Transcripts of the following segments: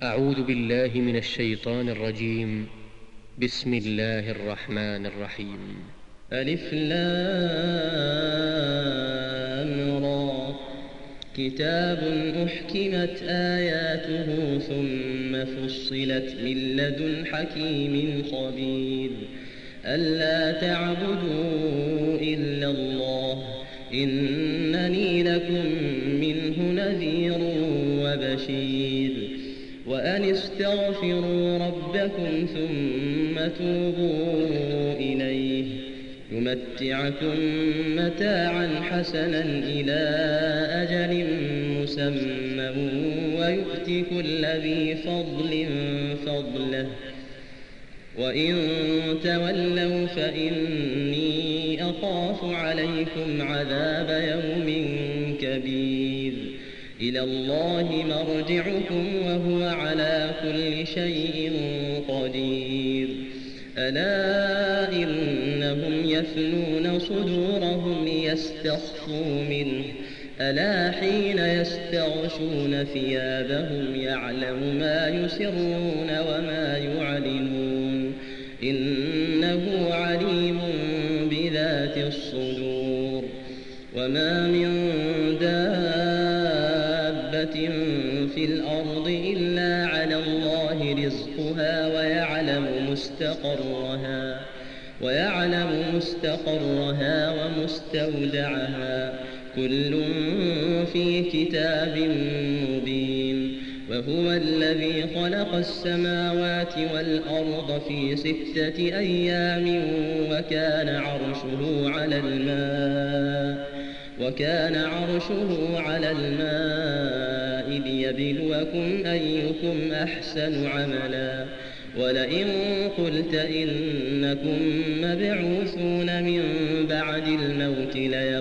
أعوذ بالله من الشيطان الرجيم. بسم الله الرحمن الرحيم. ألف لام را كتاب أحكمت آياته ثم فصلت من لدن حكيم خبير ألا تعبدوا إلا الله إنني لكم منه نذير وبشير وأن استغفروا ربكم ثم توبوا إليه يمتعكم متاعا حسنا إلى أجل مسمى ويؤت كل ذي فضل فضله وإن تولوا فإني أخاف عليكم عذاب يوم كبير إلى الله مرجعكم وهو على كل شيء قدير ألا إنهم يثنون صدورهم ليستخفوا منه ألا حين يستغشون ثيابهم يعلم ما يسرون وما يعلنون إنه عليم بذات الصدور وما من دابة في الأرض إلا على الله رزقها ويعلم مستقرها ومستودعها كل في كتاب مبين وهو الذي خلق السماوات والأرض في 6 أيام وكان عرشه على الماء ليبلوكم أيكم أحسن عملا ولئن قلت إنكم مبعوثون من بعد الموت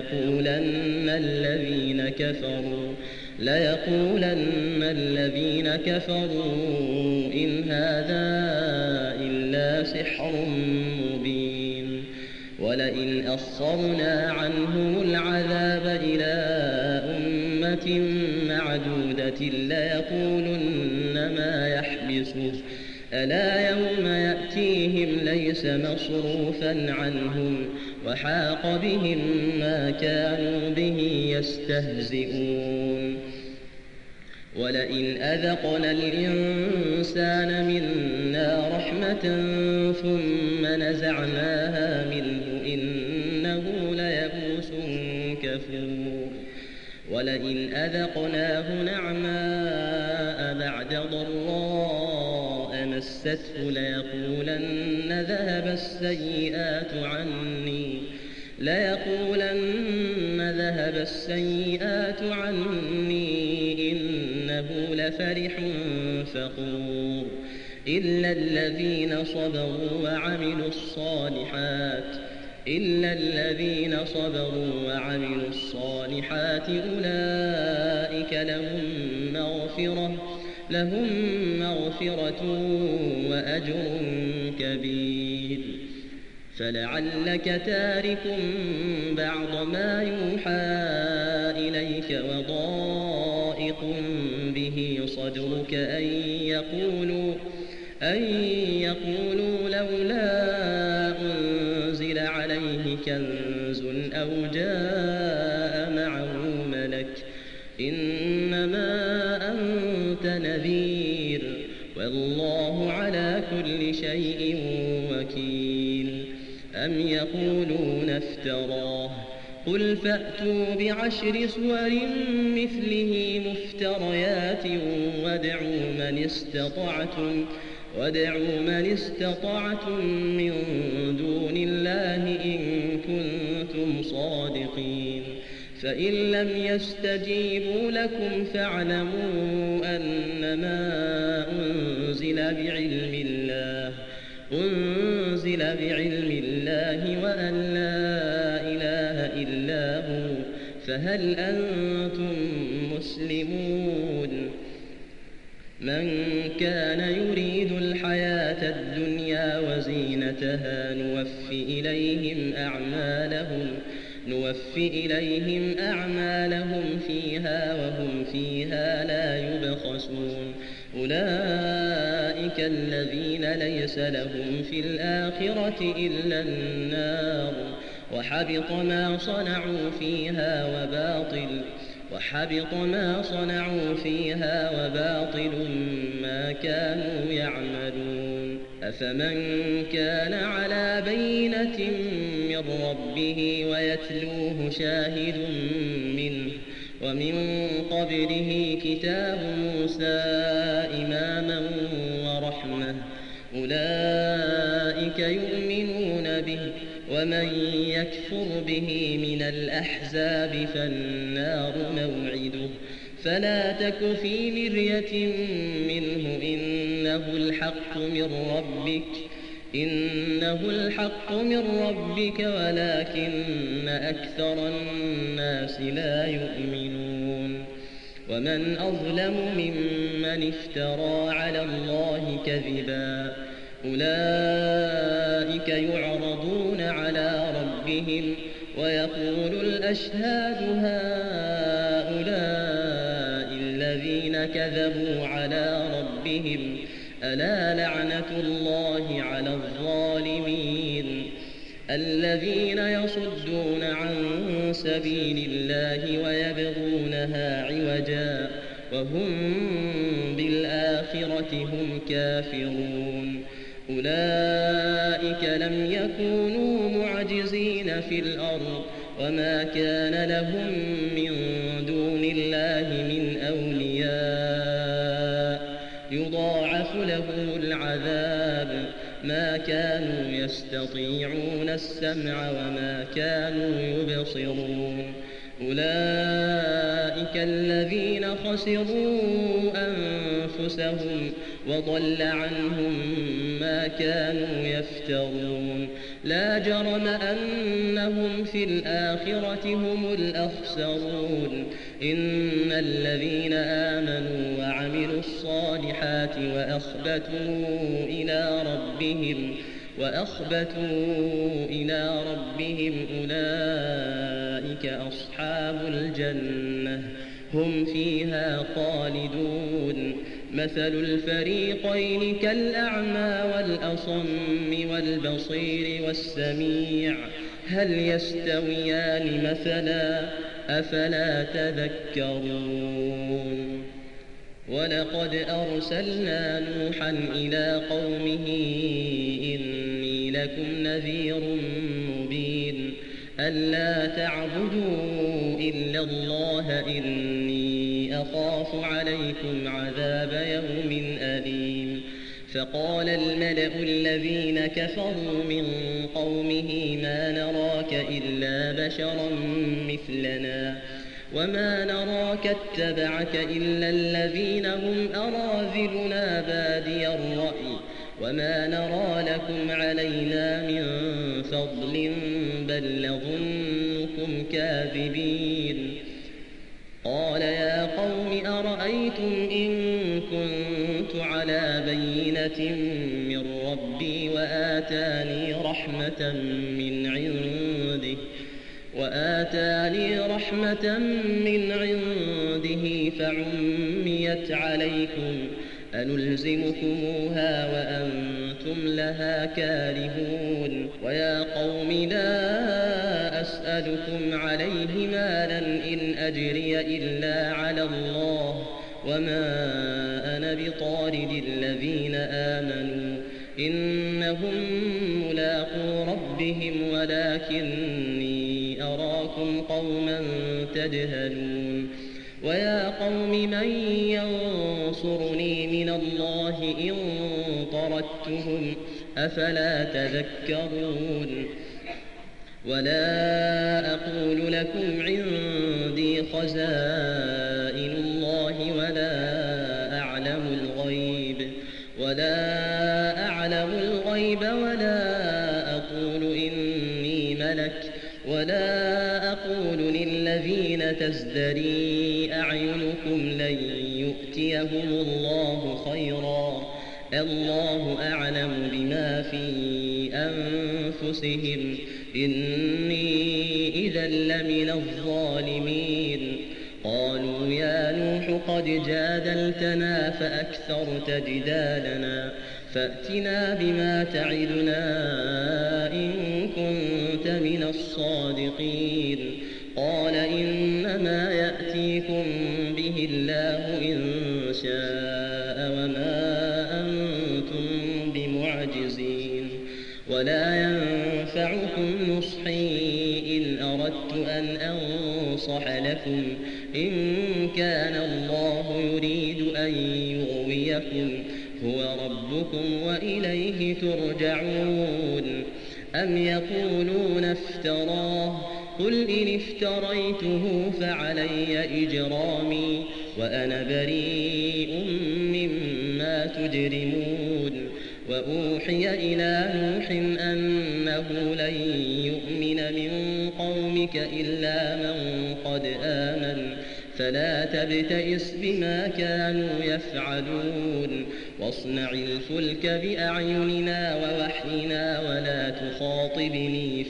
ليقولن الذين كفروا إن هذا إلا سحر مبين ولئن أخرنا عنهم العذاب إلى أمة معدودة ليقولن ما يحبسه ألا يوم يأتيهم ليس مصروفا عنهم وحاق بهم ما كانوا به يستهزئون ولئن أذقنا الإنسان منا رحمة ثم نزعناها منه إنه ليئوس كفور ولئن أذقناه نعماء بعد ضراء مسته ليقولن ذهب السيئات عني إنه لفرح فخور إلا الذين صبروا وعملوا الصالحات أولئك لهم مغفرة وأجر كبير فلعلك تارك بعض ما يوحى إليك وضائق به صدرك أن يقولوا لولا أنزل عليه كنز أو جاء معه ملك إنما أنت نذير والله على كل شيء وكيل أم يقولون افتراه قل فأتوا ب10 سور مثله مفتريات وادعوا من استطعتم من دون الله إن كنتم صادقين فإن لم يستجيبوا لكم فاعلموا أنما أنزل بعلم الله وأن لا إله إلا هو فهل أنتم مسلمون من كان يريد الحياة الدنيا وزينتها نوفي إليهم أعمالهم فيها وهم فيها لا يبخسون أولئك أولئك الذين ليس لهم في الآخرة إلا النار وحبط ما صنعوا فيها وباطل ما كانوا يعملون. أفمن كان على بينة من ربه ويتلوه شاهد منه ومن قبله كتاب موسى إماما ورحمة أولئك يؤمنون به ومن يكفر به من الأحزاب فالنار موعده فلا تك في مرية منه إنه الحق من ربك ولكن أكثر الناس لا يؤمنون. ومن أظلم ممن افترى على الله كذبا أولئك يعرضون على ربهم ويقول الأشهاد هؤلاء الذين كذبوا على ربهم ألا لعنة الله على الظالمين الذين يصدون عن سبيل الله ويبغونها عوجا وهم بالآخرة هم كافرون. أولئك لم يكونوا معجزين في الأرض وما كان لهم من دون الله من أولياء يضاعف لهم العذاب ما كانوا يستطيعون السمع وما كانوا يبصرون. أولئك الذين خسروا أنفسهم وضل عنهم ما كانوا يفترون. لا جرم أنهم في الآخرة هم الأخسرون. إن الذين آمنوا وعملوا الصالحات وأخبتوا إلى ربهم أولئك أصحاب الجنة هم فيها خالدون. مثل الفريقين كالأعمى والأصم والبصير والسميع هل يستويان مثلا أفلا تذكرون. ولقد أرسلنا نوحا إلى قومه إني لكم نذير مبين ألا تعبدوا إلا الله إني أخاف عليكم عذاب يوم أليم. فقال الملأ الذين كفروا من قومه ما نراك إلا بشرا مثلنا وما نراك اتبعك إلا الذين هم أراذلنا بادي الرأي وما نرى لكم علينا من فضل بل نظنكم كاذبين. قال يا قوم أرأيتم إن كنت على بينة من ربي وآتاني رحمة من عنده فعميت عليكم أنلزمكموها وأنتم لها كارهون. ويا قوم لا أسألكم عليه مالا إن أجري إلا على الله وما أنا بطارد الذين آمنوا إنهم ملاقو ربهم ولكني أراكم قوما تجهلون. ويا قوم من ينصرني من الله إن طردتهم أفلا تذكرون. ولا أقول لكم عندي خزائن الله ولا أعلم الغيب ولا أقول إني ملك ولا أقول للذين تزدري أعينكم لن يؤتيهم الله خيرا الله أعلم بما في أنفسهم إني إذا لمن الظالمين. قالوا يا نوح قد جادلتنا فأكثرت جدالنا فأتنا بما تعدنا إن كنت من الصادقين قال إنما يأتيكم به الله إن شاء وما أنتم بمعجزين ولا ينفعكم نصحي إن أردت أن أنصح لكم إن كان الله يريد أن يغويكم هو ربكم وإليه ترجعون أم يقولون افتراه قل إن افتريته فعلي إجرامي وأنا بريء مما تجرمون وأوحي إلى نوح أنه لن يؤمن من قومك إلا من قد آمن فلا تبتئس بما كانوا يفعلون واصنع الفلك بأعيننا ووحينا ولا تخاطبني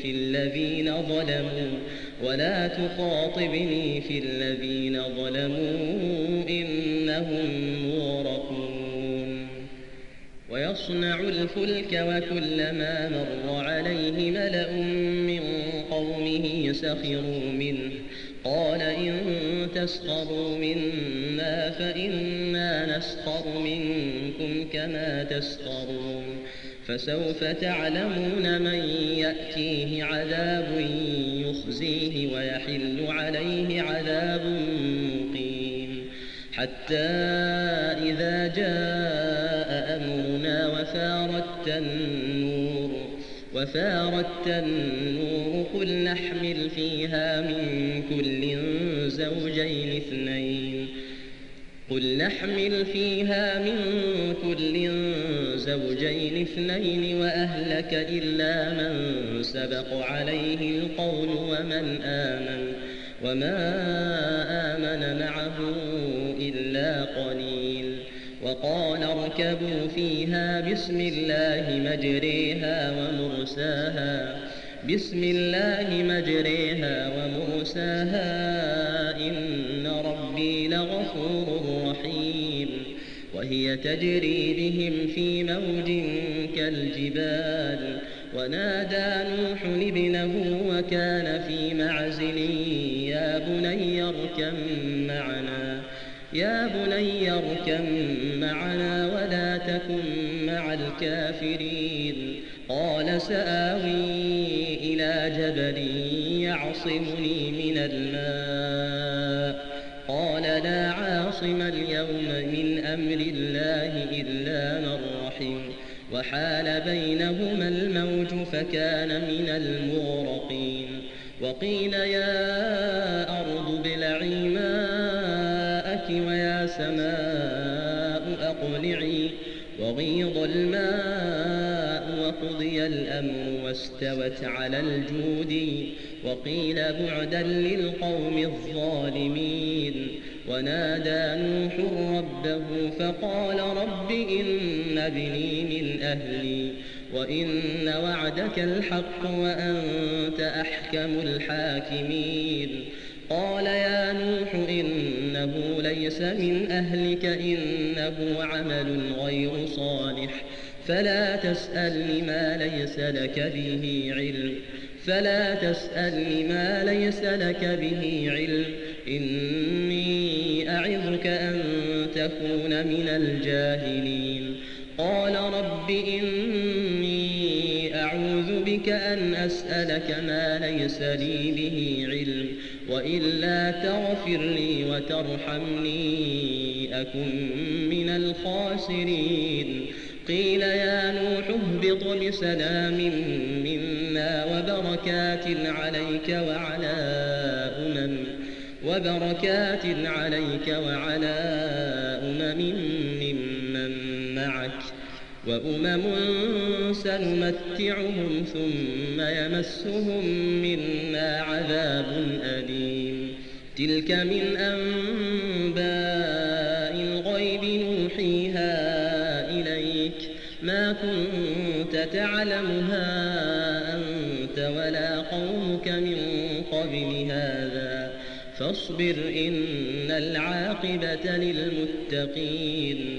في الذين ظلموا إنهم مغرقون ويصنع الفلك وكلما مر عليه ملأ من قومه سخروا منه قال إن تسخروا منا فإنا نسخر منكم كما تسخرون فسوف تعلمون من يأتيه عذاب يخزيه ويحل عليه عذاب مقيم حتى إذا جاء أمرنا وفارت النور قل نحمل فيها من كل زوجين اثنين وأهلك إلا من سبق عليه القول وما آمن معه إلا قليل وقال اركبوا فيها بسم الله مجريها ومرساها إن ربي لغفور رحيم وهي تجري بهم في موج كالجبال ونادى نوح ابنه وكان في معزل يا بني اركب معنا ولا تكن مع الكافرين قال سآوي إلى جبل يعصمني من الماء قال لا عاصم اليوم من أمر الله إلا من رحم وحال بينهما الموج فكان من المغرقين وقيل يا أرض ابلعي ماءك ويا سماء أقلعي وغيض الماء وقضي الأمر واستوت على الجود وقيل بعدا للقوم الظالمين ونادى نوح ربه فقال رب إن ابني من أهلي وإن وعدك الحق وأنت أحكم الحاكمين قال يا نوح إنه ليس من أهلك إنه عمل غير صالح فلا تسألني ما ليس لك به علم إني أعظك أن تكون من الجاهلين قال رب إني أعوذ بك أن أسألك ما ليس لي به علم وإلا تغفر لي وترحمني أكن من الخاسرين قيل يا نوح اهبط بسلام منا وبركات عليك وعلى أمم ممن معك وأمم سنمتعهم ثم يمسهم منا عذاب أليم تلك من أنباء الغيب نوحيها إليك ما كنت تعلمها أنت ولا قومك من قبل هذا فاصبر إن العاقبة للمتقين.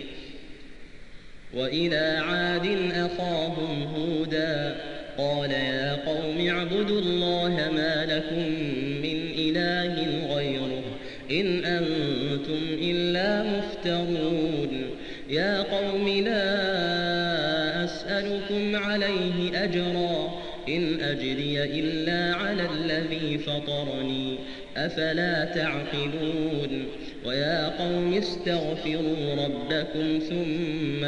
وإلى عاد أخاهم هودا قال يا قوم اعبدوا الله ما لكم من إله غيره إن أنتم إلا مفترون. يا قوم لا أسألكم عليه أجرا إن أجري إلا على الذي فطرني أفلا تعقلون. ويا قوم استغفروا ربكم ثم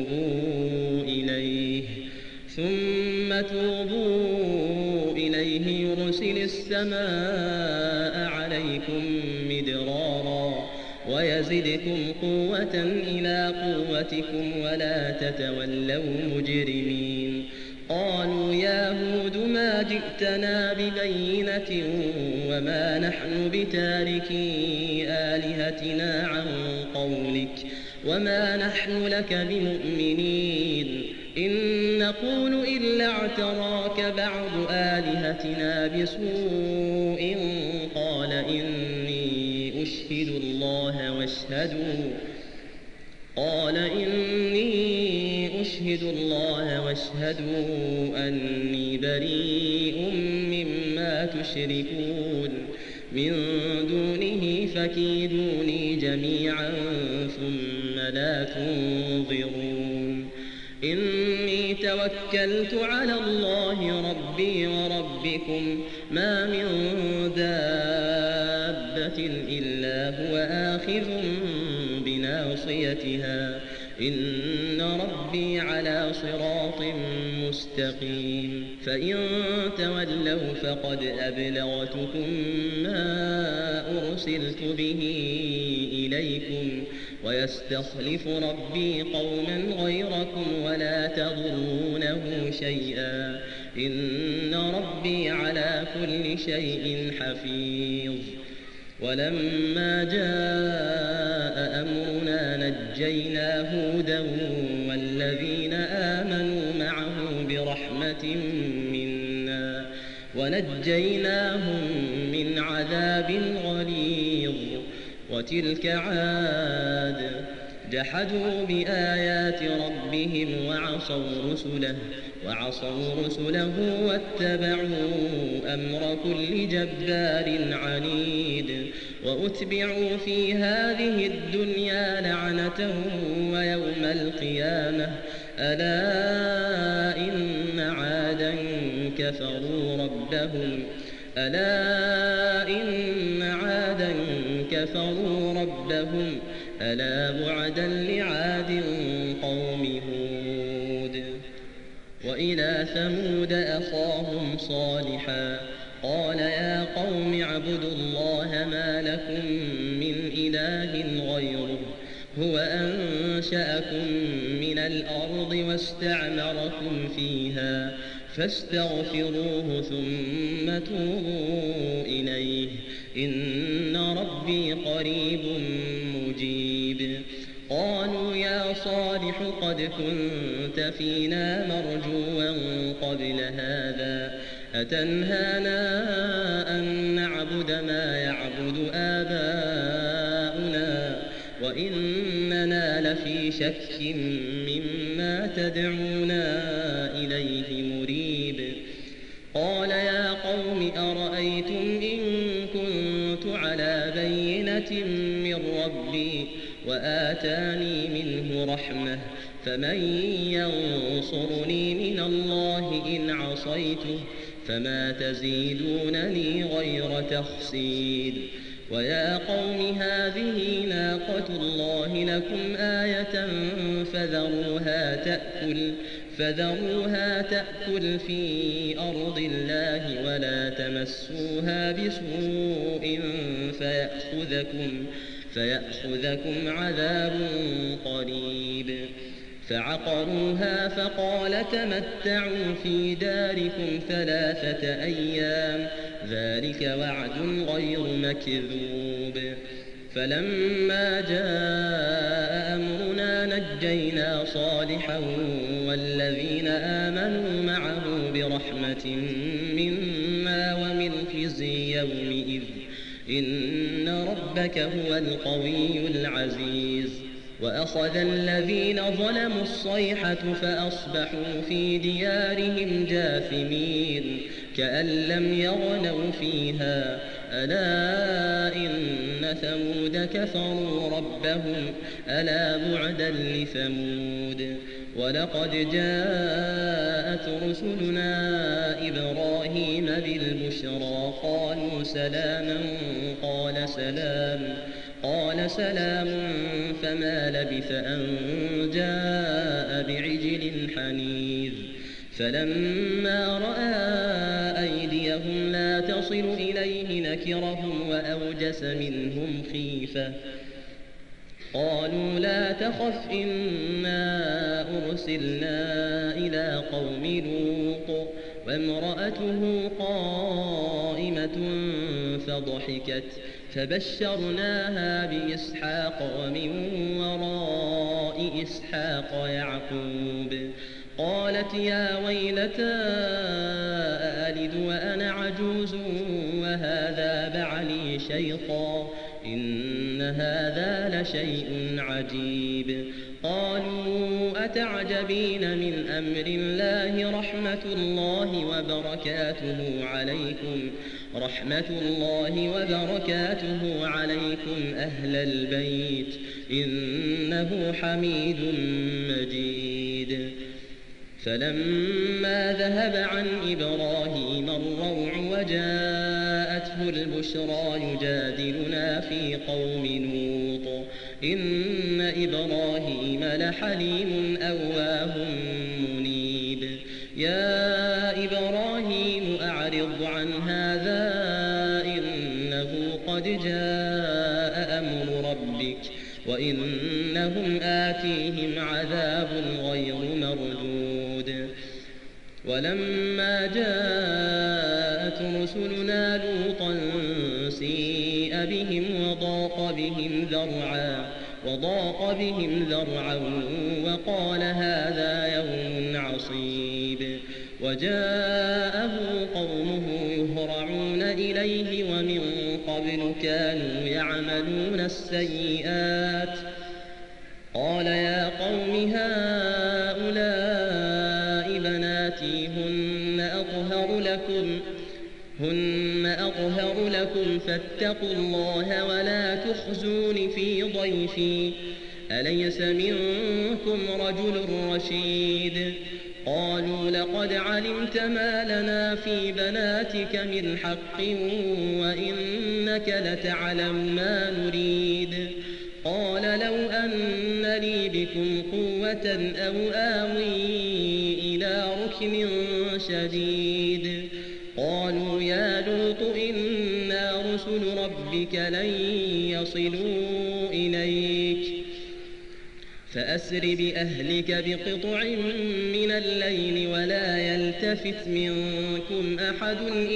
توبوا إليه يرسل السماء عليكم مدرارا ويزدكم قوة إلى قوتكم ولا تتولوا مجرمين. قالوا يا هود ما جئتنا ببينة وما نحن بتاركي آلهتنا عن قولك وما نحن لك بمؤمنين إن نقول إلا اعتراك بعض آلهتنا بسوء قال إني أشهد الله واشهدوا أني بريء مما تشركون من دونه فكيدوني جميعا ثم لا تنظرون. إني توكلت على الله ربي وربكم ما من دابة إلا هو آخذ بناصيتها إن ربي على صراط مستقيم. فإن تولوا فقد أبلغتكم ما أرسلت به إليكم ويستخلف ربي قوما غيركم ولا تضرونه شيئا إن ربي على كل شيء حفيظ. ولما جاء أمرنا نجينا هودا والذين آمنوا معه برحمة منا ونجيناهم من عذاب غليظ. وتلك عاد جحدوا بآيات ربهم وعصوا رسله واتبعوا أمر كل جبار عنيد. وأتبعوا في هذه الدنيا لعنة ويوم القيامة ألا إن عادا كفروا ربهم ألا بعدا لعاد قوم هود. وإلى ثمود أخاهم صالحا قال يا قوم اعبدوا الله ما لكم من إله غيره هو أنشأكم من الأرض واستعمركم فيها فاستغفروه ثم توبوا إليه إن ربي قريب مجيب. قالوا يا صالح قد كنت فينا مرجوا قبل هذا أتنهانا أن نعبد ما يعبد آباؤنا وإننا لفي شك مما تدعونا إليه مريب. قال يا قوم أرأيتم إن كنت على بينة من ربي وآتاني منه رحمة فمن ينصرني من الله إن عصيته فما تزيدونني غير تخسير. ويا قوم هذه ناقة الله لكم آية فذروها تأكل في أرض الله ولا تمسوها بسوء فيأخذكم عذاب قريب. فعقروها فقال تمتعوا في داركم 3 أيام ذلك وعد غير مكذوب. فلما جاء أمرنا نجينا صالحا والذين آمنوا معه برحمة منا ومن خزي يومئذ إن ربك هو القوي العزيز. وأخذ الذين ظلموا الصيحة فأصبحوا في ديارهم جاثمين كأن لم يغنوا فيها ألا إن ثمود كفروا ربهم ألا بعدا لثمود. ولقد جاءت رسلنا إبراهيم بالبشرى قالوا سلاما قال سلام فما لبث أن جاء بعجل حنيذ. فلما رأى أيديهم لا تصل إليه نكرهم وأوجس منهم خيفة قالوا لا تخف إنا أرسلنا إلى قوم لوط وامرأته قائمة فضحكت فبشرناها بإسحاق ومن وراء إسحاق يعقوب. قالت يا ويلتى أألد وأنا عجوز وهذا بعلي شيخا إن هذا لشيء عجيب. قالوا أتعجبين من أمر الله رحمة الله وبركاته عليكم أهل البيت إنه حميد مجيد. فلما ذهب عن إبراهيم الروع وجاءته البشرى يجادلنا في قوم لوط إن إبراهيم لحليم أواه منيب. يا إبراهيم أعرض عن هذا إنه قد جاء أمر ربك وإنهم آتيهم عذاب غير مردود. ولما جاءت رسلنا لوطا سيء بهم وضاق بهم ذرعا وقال هذا يوم عصيب. وجاءه قومه يهرعون إليه ومن قبل كانوا يعملون السيئات. قال يا قوم هؤلاء بناتي هن أطهر لكم فاتقوا الله ولا تخزون في ضيفي أليس منكم رجل رشيد. قالوا لقد علمت ما لنا في بناتك من حق وإنك لتعلم ما نريد. قال لو أن لي بكم قوة أو آوي إلى ركن شديد. قالوا يا لوط إنا رسل ربك لن يصلوا إليك فأسر بأهلك بقطع من الليل ولا يلتفت منكم أحد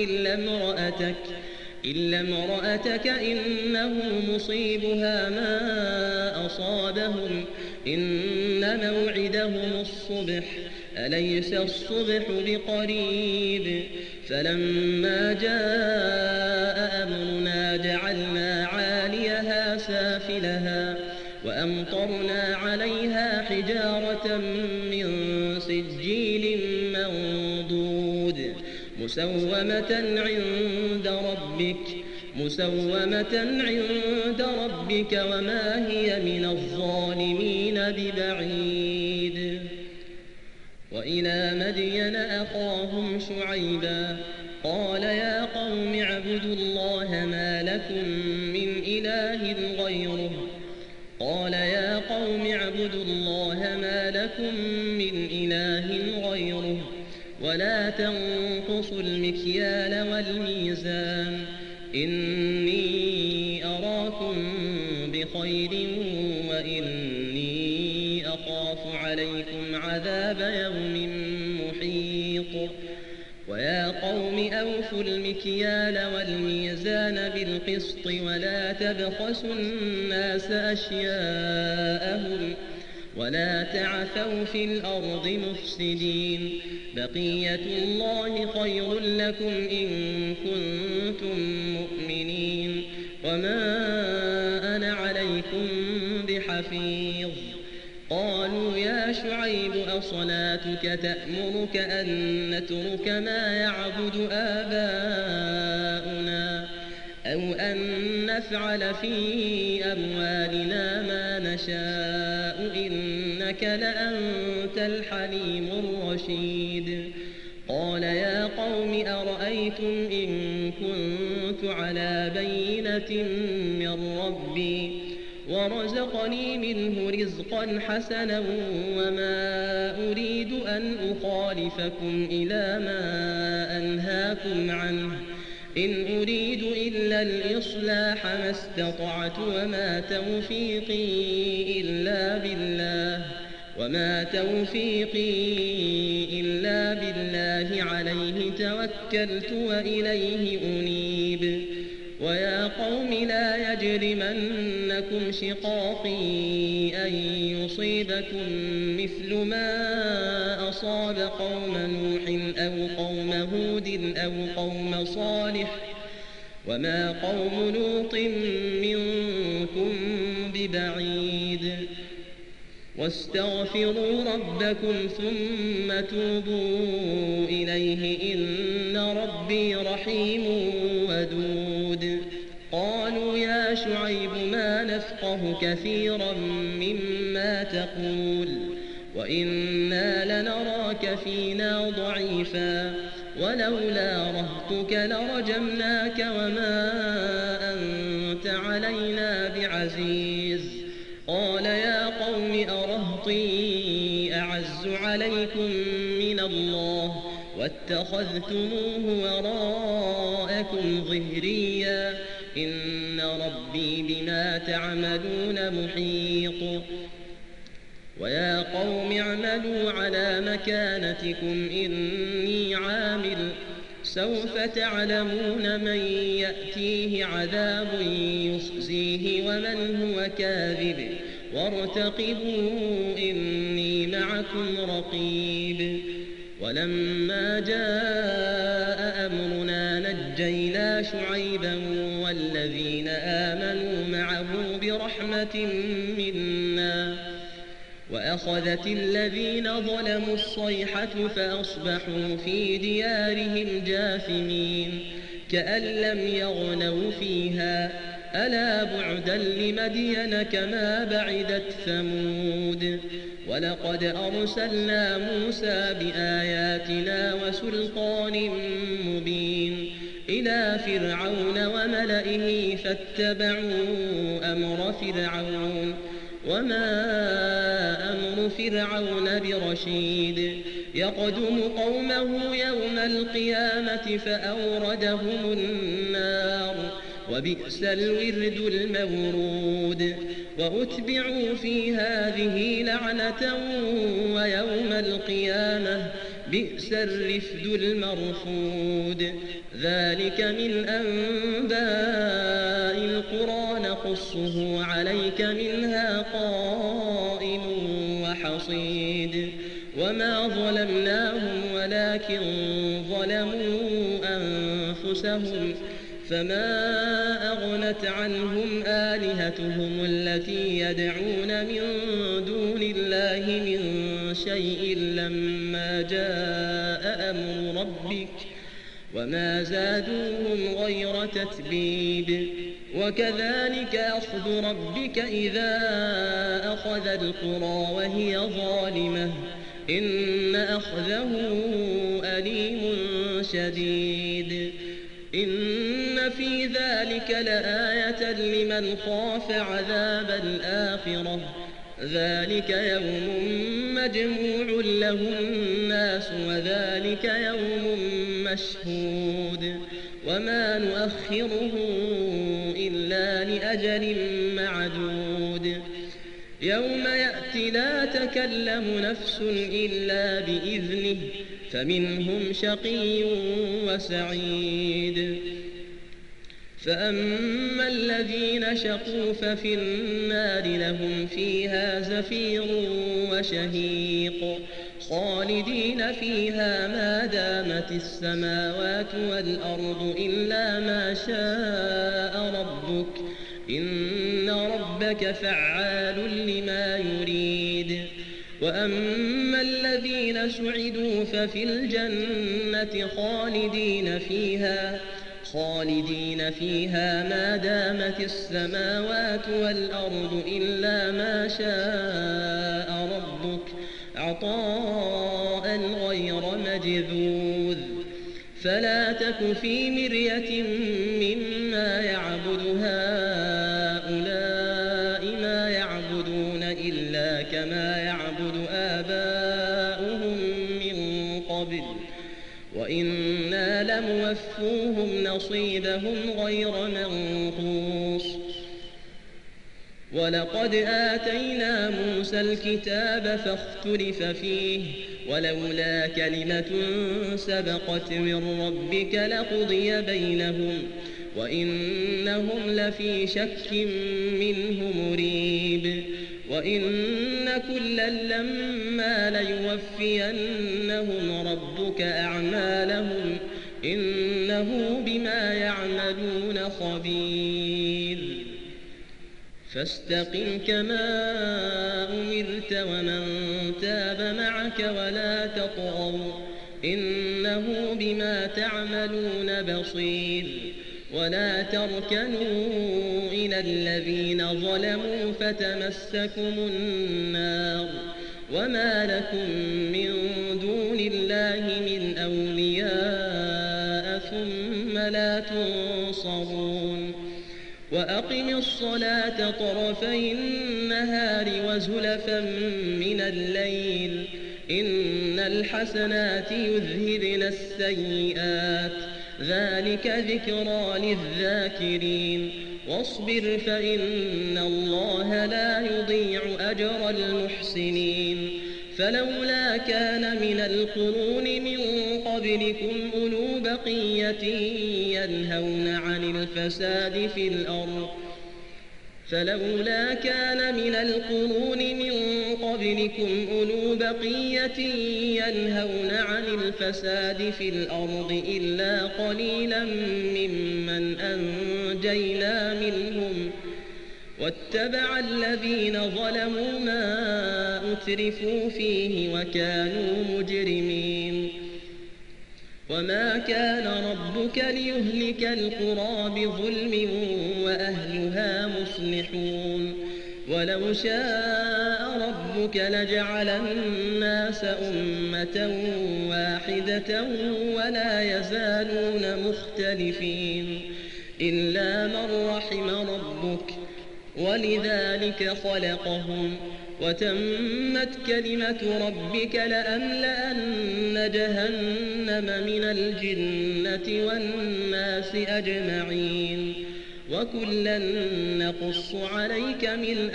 إلا امرأتك إنه مصيبها ما أصابهم إن موعدهم الصبح أليس الصبح بقريب. فلما جاء أمرنا جعلنا عاليها سافلها وأمطرنا عليها حجارة من سجيل منضود مسومة عند ربك وما هي من الظالمين ببعيد. وإلى مدين أخاهم شعيبا قال يا قوم اعبدوا الله ما لكم من إله غيره ولا تنقصوا المكيال والميزان إني أراكم بخير وإني أخاف عليكم عذاب يوم محيط. ويا قوم أوفوا المكيال والميزان بالقسط ولا تبخسوا الناس أشياءهم ولا تعثوا في الأرض مفسدين. بقية الله خير لكم إن كنتم مؤمنين. وما أنا عليكم بحفيظ. قالوا يا شعيب أصلاتك تأمرك أن نترك ما يعبد آباؤنا أو أن نفعل في أموالنا ما نشاء إنك لأنت الحليم الرشيد. قال يا قوم أرأيتم إن كنت على بينة من ربي ورزقني منه رزقا حسنا وما أريد أن أخالفكم إلى ما أنهاكم عنه إن أريد إلا الإصلاح ما استطعت وما توفيقي إلا بالله عليه توكلت وإليه أنيب. ويا قوم لا يجرمنكم شقاقي أن يصيبكم مثل ما أصاب قوم نوح أو قوم هود أو قوم صالح وما قوم لوط منكم ببعيد. واستغفروا ربكم ثم توبوا إليه إن ربي رحيم ودود. قالوا يا شعيب ما نفقه كثيرا مما تقول وإنا لنراك فينا ضعيفا ولولا رهطك لرجمناك وما أنت علينا بعزيز. قال يا قوم أرهطي أعز عليكم من الله واتخذتموه وراءكم ظهريا إن ربي بما تعملون محيط. ويا قوم اعملوا على مكانتكم إني عامل سوف تعلمون من يأتيه عذاب يخزيه ومن هو كاذب وارتقبوا إني معكم رقيب. ولما جاء أمرنا نجينا شعيبا والذين آمنوا معه برحمة منا وأخذت الذين ظلموا الصيحة فأصبحوا في ديارهم جاثمين كأن لم يغنوا فيها ألا بعدا لمدين كما بعدت ثمود. ولقد أرسلنا موسى بآياتنا وسلطان مبين إلى فرعون وملئه فاتبعوا أمر فرعون وما أمر فرعون برشيد. يقدم قومه يوم القيامة فأوردهم النار وبئس الورد المورود. وأتبعوا في هذه لعنة ويوم القيامة بئس الرفد المرفود. ذلك من أنباء القرى نقصه عليك منها قائم وحصيد. وما ظلمناهم ولكن ظلموا أنفسهم فما أغنت عنهم آلهتهم التي يدعون من دون الله من شيء لما جاء أمر ربك وما زادوهم غير تتبيب. وكذلك أخذ ربك إذا أخذ القرى وهي ظالمة إن أخذه أليم شديد. إن في ذلك لآية لمن خاف عذاب الآخرة ذلك يوم مجموع له الناس وذلك يوم مشهود وما نؤخره إلا لأجل معدود. يوم يأتي لا تكلم نفس إلا بإذنه فمنهم شقي وسعيد. فأما الذين شقوا ففي النار لهم فيها زفير وشهيق خالدين فيها ما دامت السماوات والأرض إلا ما شاء ربك إن ربك فعال لما يريد. وأما الذين سعدوا ففي الجنة خالدين فيها ما دامت السماوات والأرض إلا ما شاء ربك عطاء غير مجذوذ. فلا تك في مرية مما يعبد هؤلاء ما يعبدون إلا كما يعبد آباؤهم من قبل وإنا لموفوهم نصيبهم غير منقوص. ولقد آتينا موسى الكتاب فاختلف فيه ولولا كلمة سبقت من ربك لقضي بينهم وإنهم لفي شك منه مريب. وإن كلا لما ليوفينهم ربك أعمالهم إنه بما يعملون خبير. فاستقم كما أمرت ومن تاب معك ولا تطغوا إنه بما تعملون بصير. ولا تركنوا إلى الذين ظلموا فتمسكم النار وما لكم من دون الله من أولياء ثم لا تنصرون. وأقم الصلاة طرفي النهار وزلفا من الليل إن الحسنات يذهبن السيئات ذلك ذكرى للذاكرين. واصبر فإن الله لا يضيع أجر المحسنين. فلولا كان من القرون من قبلكم أولو بقية ينهون عن الفساد في الأرض إلا قليلا ممن أنجينا منهم واتبع الذين ظلموا ما أترفوا فيه وكانوا مجرمين. وما كان ربك ليهلك القرى بظلم وأهلها مصلحون. ولو شاء ربك لجعل الناس أمة واحدة ولا يزالون مختلفين إلا من رحم ربك ولذلك خلقهم. وتمت كلمة ربك لأملأن جهنم من الجنة والناس أجمعين. وكلا نقص عليك من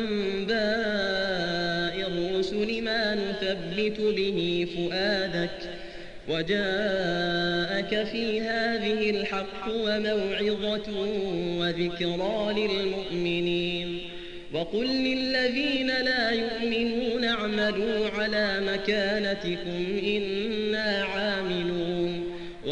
أنباء الرسل ما نثبت به فؤادك وجاءك في هذه الحق وموعظة وذكرى للمؤمنين. وقل للذين لا يؤمنون اعملوا على مكانتكم إنا عاملون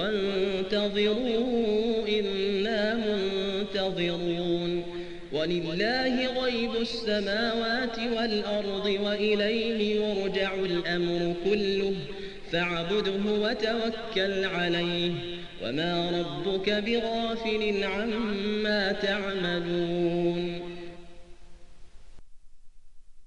وانتظروا إنا منتظرون. ولله غيب السماوات والأرض وإليه يرجع الأمر كله فاعبده وتوكل عليه وما ربك بغافل عما تعملون.